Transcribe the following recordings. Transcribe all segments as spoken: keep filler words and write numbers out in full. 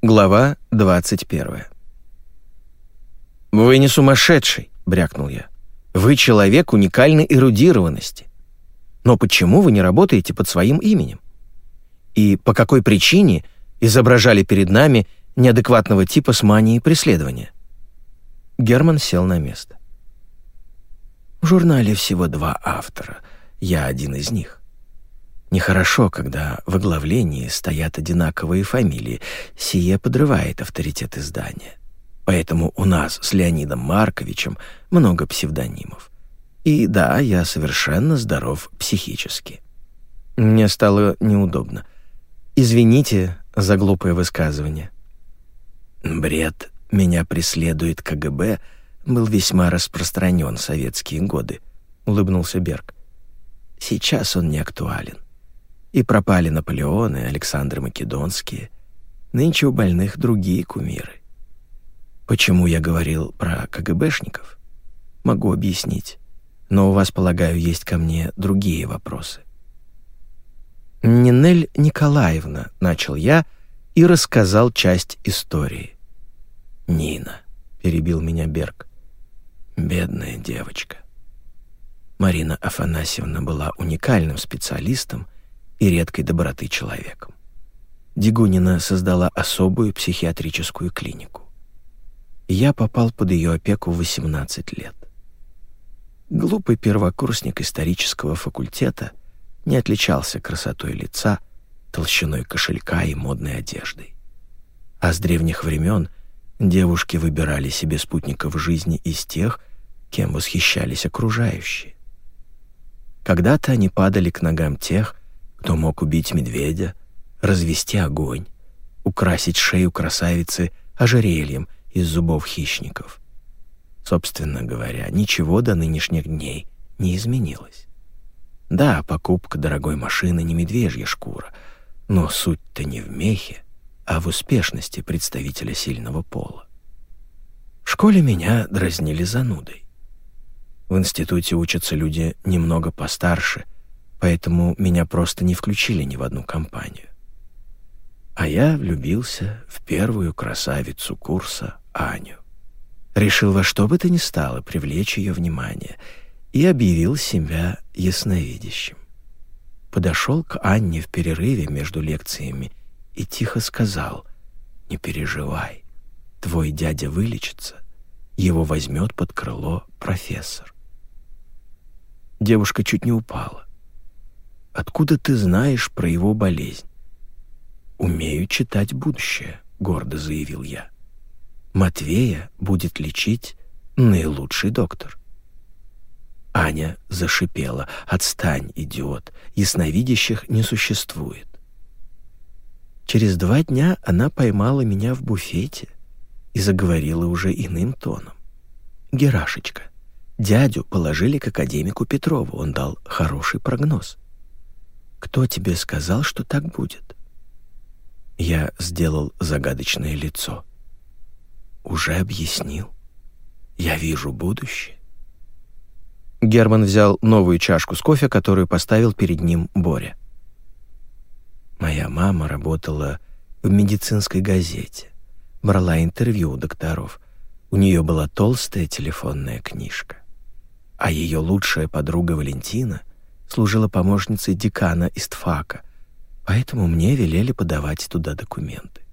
Глава двадцать первая. «Вы не сумасшедший», — брякнул я. «Вы человек уникальной эрудированности. Но почему вы не работаете под своим именем? И по какой причине изображали перед нами неадекватного типа с манией преследования?» Герман сел на место. «В журнале всего два автора. Я один из них. Нехорошо, когда в оглавлении стоят одинаковые фамилии. Сие подрывает авторитет издания. Поэтому у нас с Леонидом Марковичем много псевдонимов. И да, я совершенно здоров психически». Мне стало неудобно. «Извините за глупое высказывание». «Бред «меня преследует КГБ» был весьма распространен в советские годы», — улыбнулся Берг. «Сейчас он не актуален. И пропали Наполеоны, Александры Македонские. Нынче у больных другие кумиры. Почему я говорил про КГБшников? Могу объяснить. Но у вас, полагаю, есть ко мне другие вопросы». «Нинель Николаевна», — начал я и рассказал часть истории. «Нина», — перебил меня Берг. «Бедная девочка». Марина Афанасьевна была уникальным специалистом и редкой доброты человеком. Дегунина создала особую психиатрическую клинику. Я попал под ее опеку в восемнадцать лет. Глупый первокурсник исторического факультета не отличался красотой лица, толщиной кошелька и модной одеждой. А с древних времен девушки выбирали себе спутников жизни из тех, кем восхищались окружающие. Когда-то они падали к ногам тех, кто мог убить медведя, развести огонь, украсить шею красавицы ожерельем из зубов хищников. Собственно говоря, ничего до нынешних дней не изменилось. Да, покупка дорогой машины не медвежья шкура, но суть-то не в мехе, а в успешности представителя сильного пола. В школе меня дразнили занудой. В институте учатся люди немного постарше, поэтому меня просто не включили ни в одну компанию. А я влюбился в первую красавицу курса Аню. Решил во что бы то ни стало привлечь ее внимание и объявил себя ясновидящим. Подошел к Анне в перерыве между лекциями и тихо сказал: «Не переживай, твой дядя вылечится, его возьмет под крыло профессор». Девушка чуть не упала. «Откуда ты знаешь про его болезнь?» «Умею читать будущее», — гордо заявил я. «Матвея будет лечить наилучший доктор». Аня зашипела: «Отстань, идиот, ясновидящих не существует». Через два дня она поймала меня в буфете и заговорила уже иным тоном. «Герашечка, дядю положили к академику Петрову, он дал хороший прогноз. Кто тебе сказал, что так будет?» Я сделал загадочное лицо. «Уже объяснил. Я вижу будущее». Герман взял новую чашку с кофе, которую поставил перед ним Боря. «Моя мама работала в медицинской газете, брала интервью у докторов. У нее была толстая телефонная книжка. А ее лучшая подруга Валентина служила помощницей декана истфака, поэтому мне велели подавать туда документы.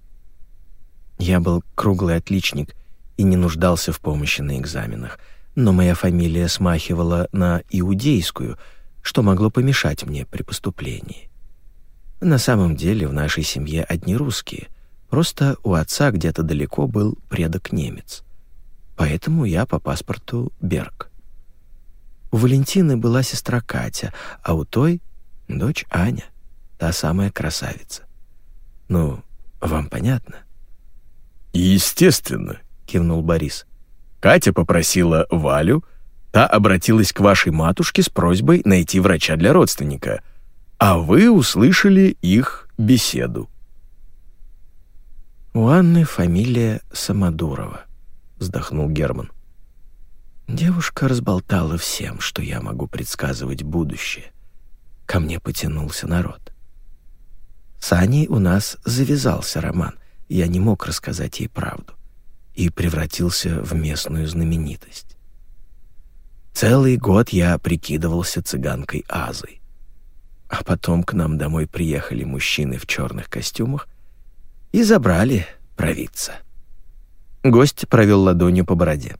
Я был круглый отличник и не нуждался в помощи на экзаменах, но моя фамилия смахивала на иудейскую, что могло помешать мне при поступлении. На самом деле в нашей семье одни русские, просто у отца где-то далеко был предок немец. Поэтому я по паспорту Берг. У Валентины была сестра Катя, а у той — дочь Аня, та самая красавица. Ну, вам понятно?» «Естественно», — кивнул Борис. «Катя попросила Валю, та обратилась к вашей матушке с просьбой найти врача для родственника, а вы услышали их беседу». «У Анны фамилия Самодурова», — вздохнул Герман. Девушка разболтала всем, что я могу предсказывать будущее. Ко мне потянулся народ. С Аней у нас завязался роман. я не мог рассказать ей правду и превратился в местную знаменитость. Целый год я прикидывался цыганкой Азой. А потом к нам домой приехали мужчины в черных костюмах и забрали провидца. Гость провел ладонью по бороде.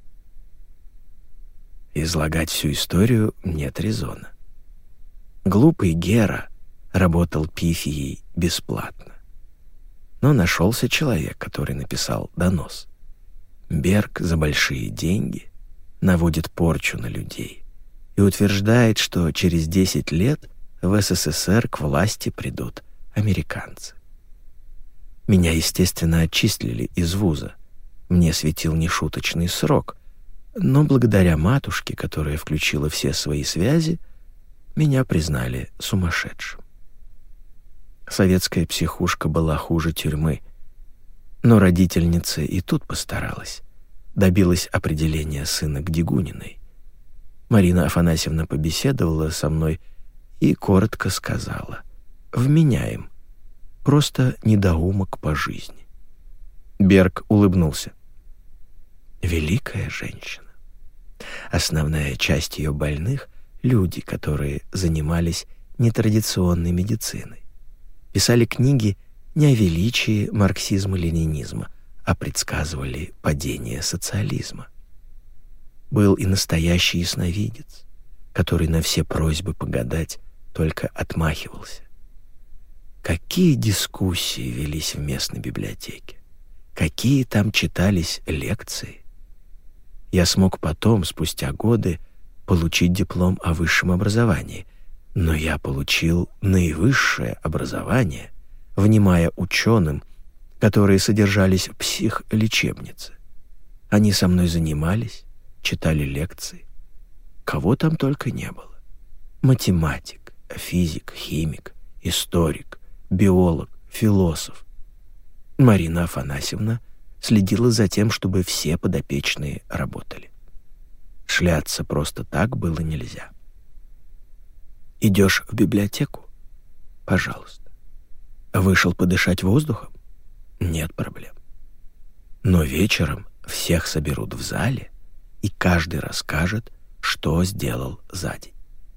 Излагать всю историю нет резона. Глупый Гера работал пифией бесплатно. Но нашелся человек, который написал донос. Берг за большие деньги наводит порчу на людей и утверждает, что через десять лет в СССР к власти придут американцы. Меня, естественно, отчислили из вуза. Мне светил нешуточный срок, но благодаря матушке, которая включила все свои связи, меня признали сумасшедшим. Советская психушка была хуже тюрьмы, но родительница и тут постаралась. Добилась определения сына к Дегуниной. Марина Афанасьевна побеседовала со мной и коротко сказала: «Вменяем, просто недоумок по жизни». Берг улыбнулся. Великая женщина. Основная часть ее больных — люди, которые занимались нетрадиционной медициной. Писали книги не о величии марксизма-ленинизма, а предсказывали падение социализма. Был и настоящий ясновидец, который на все просьбы погадать только отмахивался. Какие дискуссии велись в местной библиотеке, какие там читались лекции. Я смог потом, спустя годы, получить диплом о высшем образовании, но я получил наивысшее образование, внимая ученым, которые содержались в психлечебнице. Они со мной занимались, читали лекции. Кого там только не было. Математик, физик, химик, историк, биолог, философ. Марина Афанасьевна следила за тем, чтобы все подопечные работали. Шляться просто так было нельзя. Идешь в библиотеку? Пожалуйста. Вышел подышать воздухом? Нет проблем. Но вечером всех соберут в зале, и каждый расскажет, что сделал за день.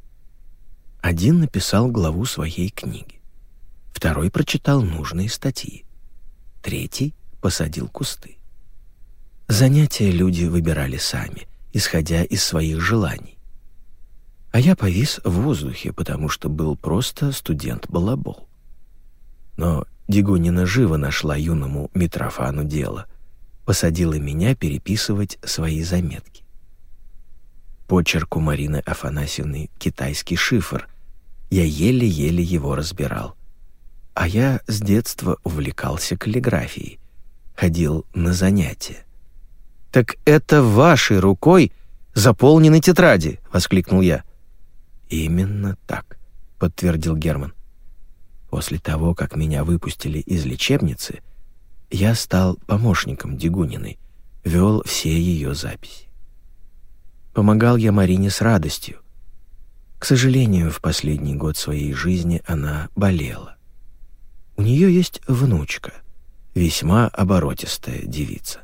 Один написал главу своей книги, второй прочитал нужные статьи, третий посадил кусты. Занятия люди выбирали сами, исходя из своих желаний. А я повис в воздухе, потому что был просто студент-балабол. Но Дегунина живо нашла юному Митрофану дело, посадила меня переписывать свои заметки. Почерк у Марины Афанасьевны китайский шифр, я еле-еле его разбирал. А я с детства увлекался каллиграфией, ходил на занятия. «Так это вашей рукой заполнены тетради!» — воскликнул я. «Именно так», — подтвердил Герман. После того, как меня выпустили из лечебницы, я стал помощником Дегуниной, вел все ее записи. Помогал я Марине с радостью. К сожалению, в последний год своей жизни она болела. У нее есть внучка, весьма оборотистая девица.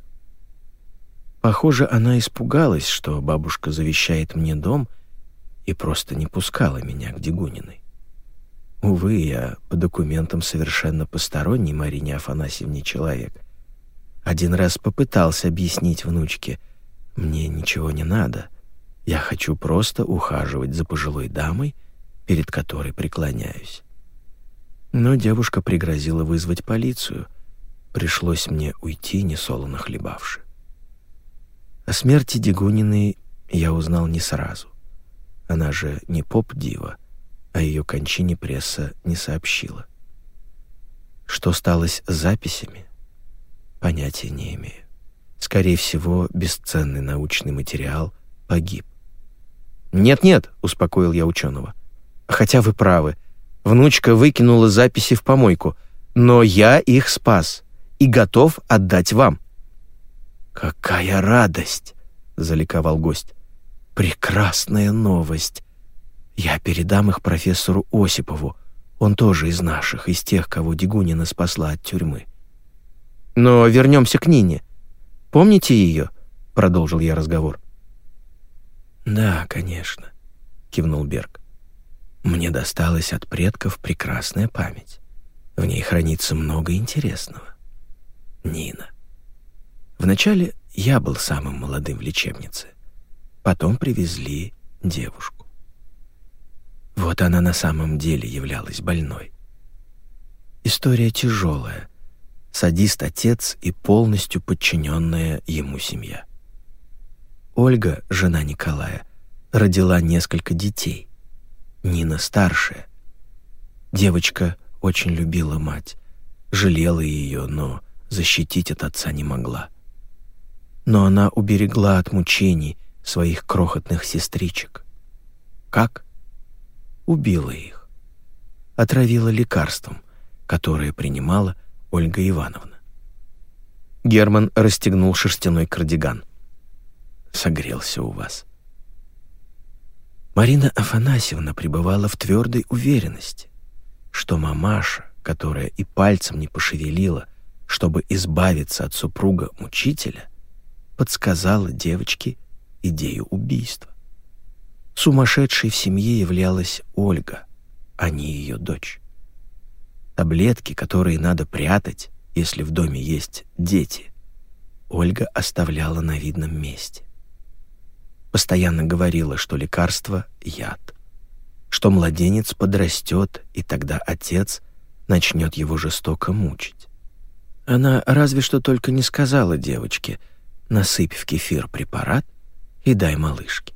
Похоже, она испугалась, что бабушка завещает мне дом, и просто не пускала меня к Дегуниной. Увы, я по документам совершенно посторонний Марине Афанасьевне человек. Один раз попытался объяснить внучке: «Мне ничего не надо, я хочу просто ухаживать за пожилой дамой, перед которой преклоняюсь». Но девушка пригрозила вызвать полицию. Пришлось мне уйти, несолоно хлебавши. О смерти Дегуниной я узнал не сразу. Она же не поп-дива, о ее кончине пресса не сообщила. Что сталось с записями? Понятия не имею. Скорее всего, бесценный научный материал погиб. «Нет-нет», — успокоил я ученого. «Хотя вы правы. Внучка выкинула записи в помойку, но я их спас и готов отдать вам». «Какая радость!» — заликовал гость. «Прекрасная новость. Я передам их профессору Осипову. Он тоже из наших, из тех, кого Дегунина спасла от тюрьмы». Но вернемся к Нине. Помните ее?» — продолжил я разговор. «Да, конечно», — кивнул Берг. «Мне досталась от предков прекрасная память. В ней хранится много интересного. Нина. Вначале я был самым молодым в лечебнице. Потом привезли девушку. Вот она на самом деле являлась больной. История тяжелая. Садист-отец и полностью подчиненная ему семья. Ольга, жена Николая, родила несколько детей. Нина старшая. Девочка очень любила мать, жалела ее, но защитить от отца не могла. Но она уберегла от мучений своих крохотных сестричек. Как? Убила их. Отравила лекарством, которое принимала Ольга Ивановна. Герман расстегнул шерстяной кардиган. «Согрелся у вас». Марина Афанасьевна пребывала в твердой уверенности, что мамаша, которая и пальцем не пошевелила, чтобы избавиться от супруга-мучителя, подсказала девочке идею убийства. Сумасшедшей в семье являлась Ольга, а не ее дочь. Таблетки, которые надо прятать, если в доме есть дети, Ольга оставляла на видном месте. Постоянно говорила, что лекарство — яд, что младенец подрастет, и тогда отец начнет его жестоко мучить. Она разве что только не сказала девочке: насыпь в кефир препарат и дай малышке.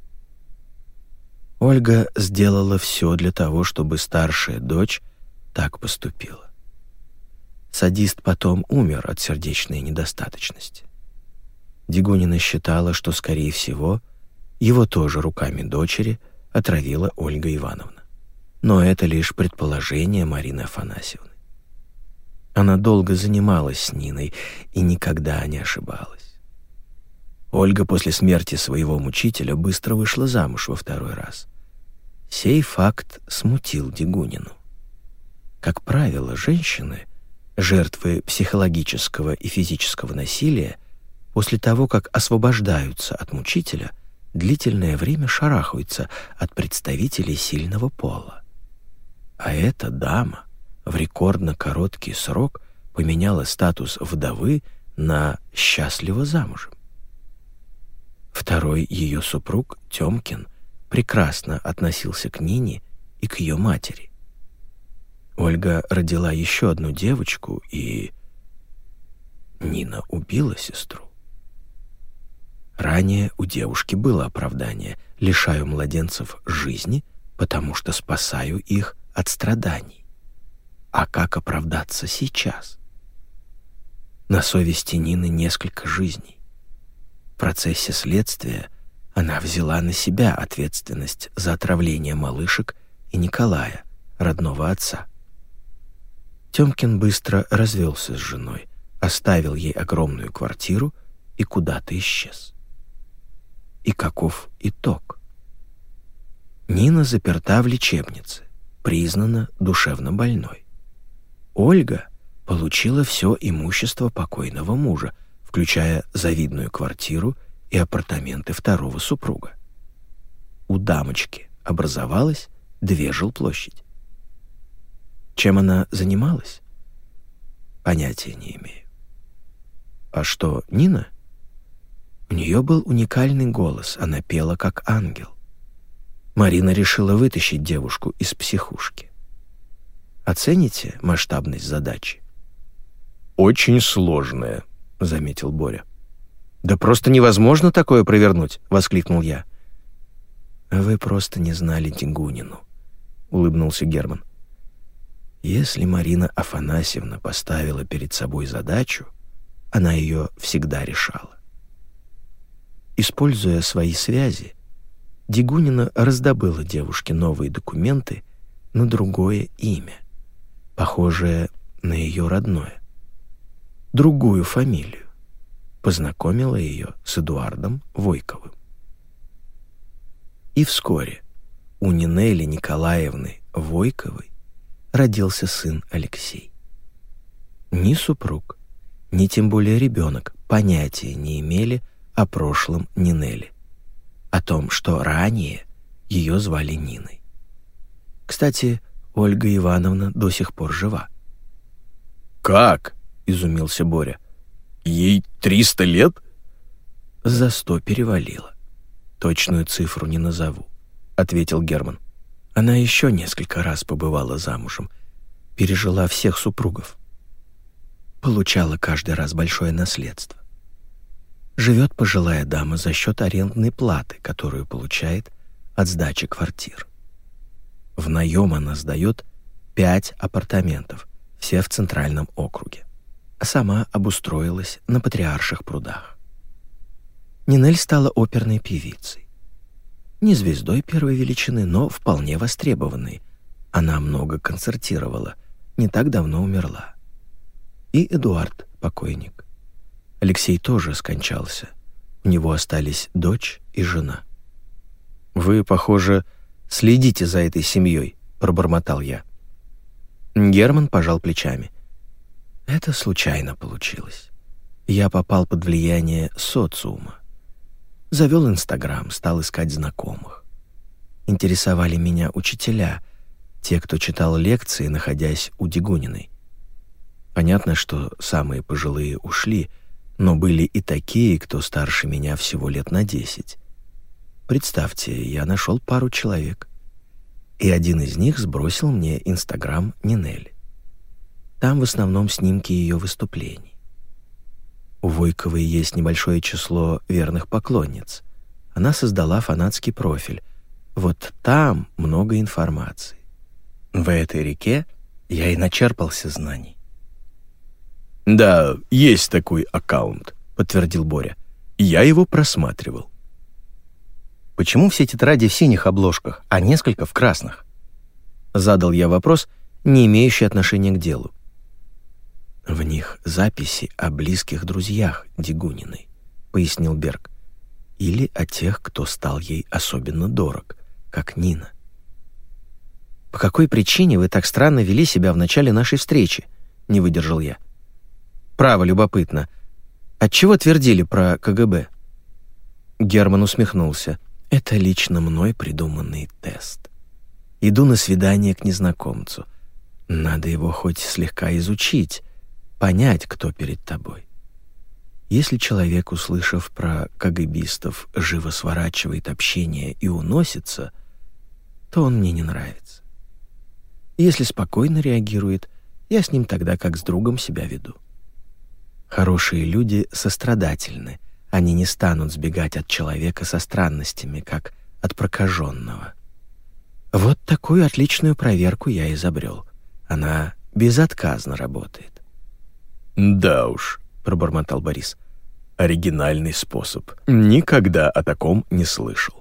Ольга сделала все для того, чтобы старшая дочь так поступила. Садист потом умер от сердечной недостаточности. Дегунина считала, что, скорее всего, его тоже руками дочери отравила Ольга Ивановна. Но это лишь предположение Марины Афанасьевны. Она долго занималась с Ниной и никогда не ошибалась. Ольга после смерти своего мучителя быстро вышла замуж во второй раз. Сей факт смутил Дегунину. Как правило, женщины, жертвы психологического и физического насилия, после того, как освобождаются от мучителя, длительное время шарахаются от представителей сильного пола. А эта дама в рекордно короткий срок поменяла статус вдовы на «счастливо замужем». Второй ее супруг, Тёмкин, прекрасно относился к Нине и к ее матери. Ольга родила еще одну девочку, и Нина убила сестру. Ранее у девушки было оправдание: лишаю младенцев жизни, потому что спасаю их от страданий. А как оправдаться сейчас? На совести Нины несколько жизней. В процессе следствия она взяла на себя ответственность за отравление малышек и Николая, родного отца. Тёмкин быстро развелся с женой, оставил ей огромную квартиру и куда-то исчез. И каков итог? Нина заперта в лечебнице, признана душевно больной. Ольга получила все имущество покойного мужа, включая завидную квартиру и апартаменты второго супруга. У дамочки образовалась две жилплощади. Чем она занималась? Понятия не имею. А что, Нина? У нее был уникальный голос, она пела как ангел. Марина решила вытащить девушку из психушки. Оцените масштабность задачи? «Очень сложная», — заметил Боря. «Да просто невозможно такое провернуть!» — воскликнул я. «Вы просто не знали Дегунину», — улыбнулся Герман. «Если Марина Афанасьевна поставила перед собой задачу, она ее всегда решала. Используя свои связи, Дегунина раздобыла девушке новые документы на другое имя, похожее на ее родное, другую фамилию, познакомила ее с Эдуардом Войковым. И вскоре у Нинели Николаевны Войковой родился сын Алексей. Ни супруг, ни тем более ребенок понятия не имели о прошлом Нинели, о том, что ранее ее звали Ниной. Кстати, Ольга Ивановна до сих пор жива. «Как?» — изумился Боря. «Ей триста лет?» «За сто перевалило. Точную цифру не назову», — ответил Герман. «Она еще несколько раз побывала замужем, пережила всех супругов. Получала каждый раз большое наследство. Живет пожилая дама за счет арендной платы, которую получает от сдачи квартир. В наем она сдает пять апартаментов, все в Центральном округе, а сама обустроилась на Патриарших прудах. Нинель стала оперной певицей. Не звездой первой величины, но вполне востребованной. Она много концертировала, не так давно умерла. И Эдуард, покойник. Алексей тоже скончался. У него остались дочь и жена. «Вы, похоже, следите за этой семьей», — пробормотал я. Герман пожал плечами. «Это случайно получилось. Я попал под влияние социума. Завел Инстаграм, стал искать знакомых. Интересовали меня учителя, те, кто читал лекции, находясь у Дегуниной. Понятно, что самые пожилые ушли, но были и такие, кто старше меня всего лет на десять. Представьте, я нашел пару человек, и один из них сбросил мне Инстаграм Нинели. Там в основном снимки ее выступлений. У Войковой есть небольшое число верных поклонниц. Она создала фанатский профиль. Вот там много информации. В этой реке я и начерпался знаний. «Да, есть такой аккаунт», — подтвердил Боря. «Я его просматривал». «Почему все тетради в синих обложках, а несколько в красных?» Задал я вопрос, не имеющий отношения к делу. «В них записи о близких друзьях Дегуниной», — пояснил Берг. «Или о тех, кто стал ей особенно дорог, как Нина». «По какой причине вы так странно вели себя в начале нашей встречи?» — не выдержал я. «Право, любопытно. Отчего твердили про ка гэ бэ?» Герман усмехнулся. «Это лично мной придуманный тест. Иду на свидание к незнакомцу. Надо его хоть слегка изучить, понять, кто перед тобой. Если человек, услышав про ка гэ бистов, живо сворачивает общение и уносится, то он мне не нравится. Если спокойно реагирует, я с ним тогда как с другом себя веду. Хорошие люди сострадательны, они не станут сбегать от человека со странностями, как от прокаженного. Вот такую отличную проверку я изобрел. Она безотказно работает». «Да уж», — пробормотал Борис, — «оригинальный способ. Никогда о таком не слышал».